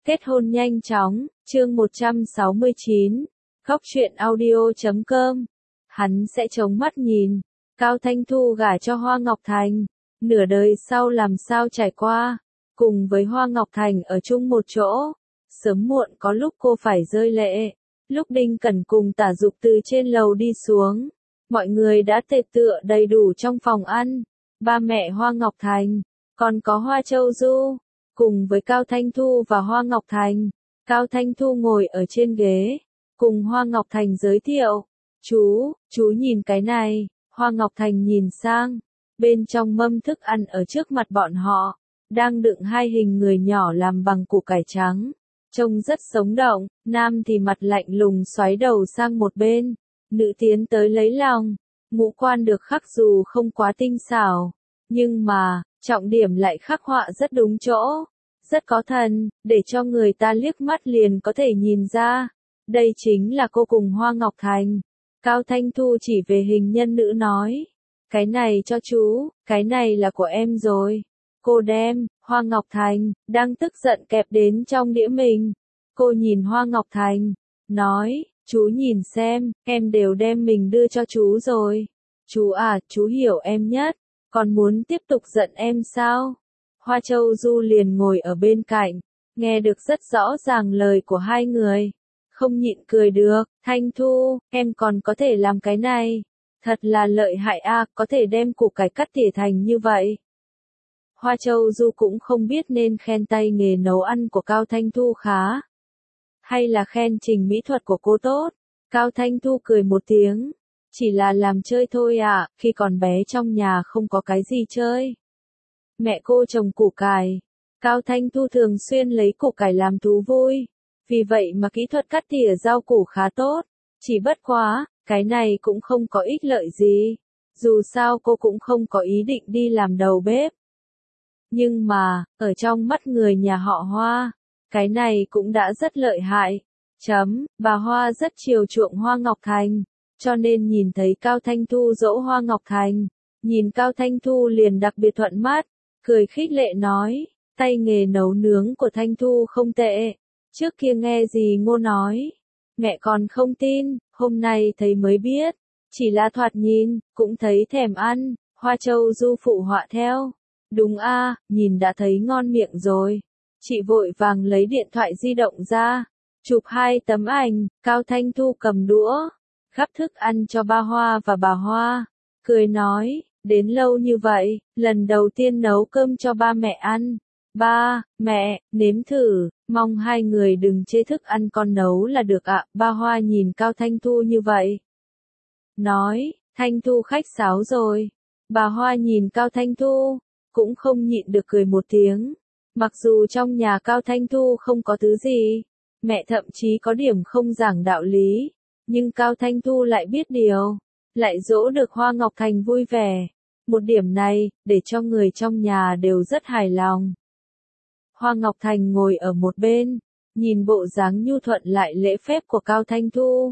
Kết hôn nhanh chóng, chương 169, Góc truyện audio.com. Hắn sẽ chống mắt nhìn, Cao Thanh Thu gả cho Hoa Ngọc Thành, nửa đời sau làm sao trải qua, cùng với Hoa Ngọc Thành ở chung một chỗ, sớm muộn có lúc cô phải rơi lệ. Lúc Đinh Cẩn cùng Tả Dục từ trên lầu đi xuống, mọi người đã tề tựa đầy đủ trong phòng ăn, ba mẹ Hoa Ngọc Thành, còn có Hoa Châu Du, cùng với Cao Thanh Thu và Hoa Ngọc Thành. Cao Thanh Thu ngồi ở trên ghế, cùng Hoa Ngọc Thành giới thiệu, chú nhìn cái này. Hoa Ngọc Thành nhìn sang, bên trong mâm thức ăn ở trước mặt bọn họ, đang đựng hai hình người nhỏ làm bằng củ cải trắng, trông rất sống động. Nam thì mặt lạnh lùng xoáy đầu sang một bên, nữ tiến tới lấy lòng, ngũ quan được khắc dù không quá tinh xảo, nhưng mà, trọng điểm lại khắc họa rất đúng chỗ, rất có thần, để cho người ta liếc mắt liền có thể nhìn ra. Đây chính là cô cùng Hoa Ngọc Thành. Cao Thanh Thu chỉ về hình nhân nữ nói, cái này cho chú, cái này là của em rồi. Cô đem, Hoa Ngọc Thành, đang tức giận kẹp đến trong đĩa mình. Cô nhìn Hoa Ngọc Thành, nói, chú nhìn xem, em đều đem mình đưa cho chú rồi. Chú à, chú hiểu em nhất, còn muốn tiếp tục giận em sao? Hoa Châu Du liền ngồi ở bên cạnh, nghe được rất rõ ràng lời của hai người. Không nhịn cười được, Thanh Thu, em còn có thể làm cái này. Thật là lợi hại a, có thể đem củ cải cắt tỉa thành như vậy. Hoa Châu Du cũng không biết nên khen tay nghề nấu ăn của Cao Thanh Thu khá, hay là khen trình mỹ thuật của cô tốt. Cao Thanh Thu cười một tiếng, chỉ là làm chơi thôi ạ, khi còn bé trong nhà không có cái gì chơi. Mẹ cô trồng củ cải, Cao Thanh Thu thường xuyên lấy củ cải làm thú vui. Vì vậy mà kỹ thuật cắt tỉa rau củ khá tốt, chỉ bất quá, cái này cũng không có ích lợi gì. Dù sao cô cũng không có ý định đi làm đầu bếp. Nhưng mà, ở trong mắt người nhà họ Hoa, cái này cũng đã rất lợi hại. Bà Hoa rất chiều chuộng Hoa Ngọc Thành, cho nên nhìn thấy Cao Thanh Thu dỗ Hoa Ngọc Thành, nhìn Cao Thanh Thu liền đặc biệt thuận mắt, cười khích lệ nói, tay nghề nấu nướng của Thanh Thu không tệ. Trước kia nghe gì Ngô nói, mẹ còn không tin, hôm nay thấy mới biết, chỉ là thoạt nhìn, cũng thấy thèm ăn. Hoa Châu Du phụ họa theo, đúng a, nhìn đã thấy ngon miệng rồi. Chị vội vàng lấy điện thoại di động ra, chụp hai tấm ảnh. Cao Thanh Thu cầm đũa, gắp thức ăn cho ba Hoa và bà Hoa, cười nói, đến lâu như vậy, lần đầu tiên nấu cơm cho ba mẹ ăn. Ba, mẹ, nếm thử, mong hai người đừng chê thức ăn con nấu là được ạ. Ba Hoa nhìn Cao Thanh Thu như vậy, nói, Thanh Thu khách sáo rồi. Bà Hoa nhìn Cao Thanh Thu, cũng không nhịn được cười một tiếng. Mặc dù trong nhà Cao Thanh Thu không có thứ gì, mẹ thậm chí có điểm không giảng đạo lý, nhưng Cao Thanh Thu lại biết điều, lại dỗ được Hoa Ngọc Thành vui vẻ. Một điểm này, để cho người trong nhà đều rất hài lòng. Hoa Ngọc Thành ngồi ở một bên, nhìn bộ dáng nhu thuận lại lễ phép của Cao Thanh Thu.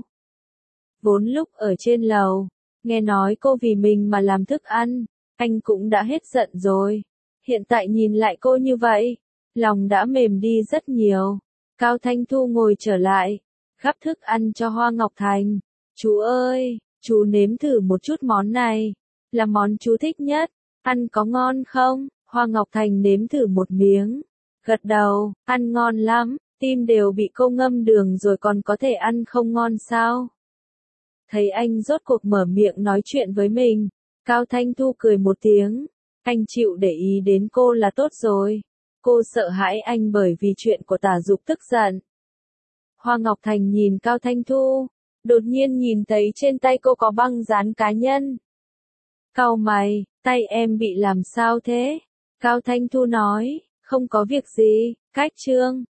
Vốn lúc ở trên lầu, nghe nói cô vì mình mà làm thức ăn, anh cũng đã hết giận rồi. Hiện tại nhìn lại cô như vậy, lòng đã mềm đi rất nhiều. Cao Thanh Thu ngồi trở lại, gắp thức ăn cho Hoa Ngọc Thành. Chú ơi, chú nếm thử một chút món này, là món chú thích nhất, ăn có ngon không? Hoa Ngọc Thành nếm thử một miếng, gật đầu, ăn ngon lắm, tim đều bị cô ngâm đường rồi còn có thể ăn không ngon sao? Thấy anh rốt cuộc mở miệng nói chuyện với mình, Cao Thanh Thu cười một tiếng, anh chịu để ý đến cô là tốt rồi. Cô sợ hãi anh bởi vì chuyện của Tả Dục tức giận. Hoa Ngọc Thành nhìn Cao Thanh Thu, đột nhiên nhìn thấy trên tay cô có băng dán cá nhân. Cau mày, tay em bị làm sao thế? Cao Thanh Thu nói, không có việc gì, cách trương.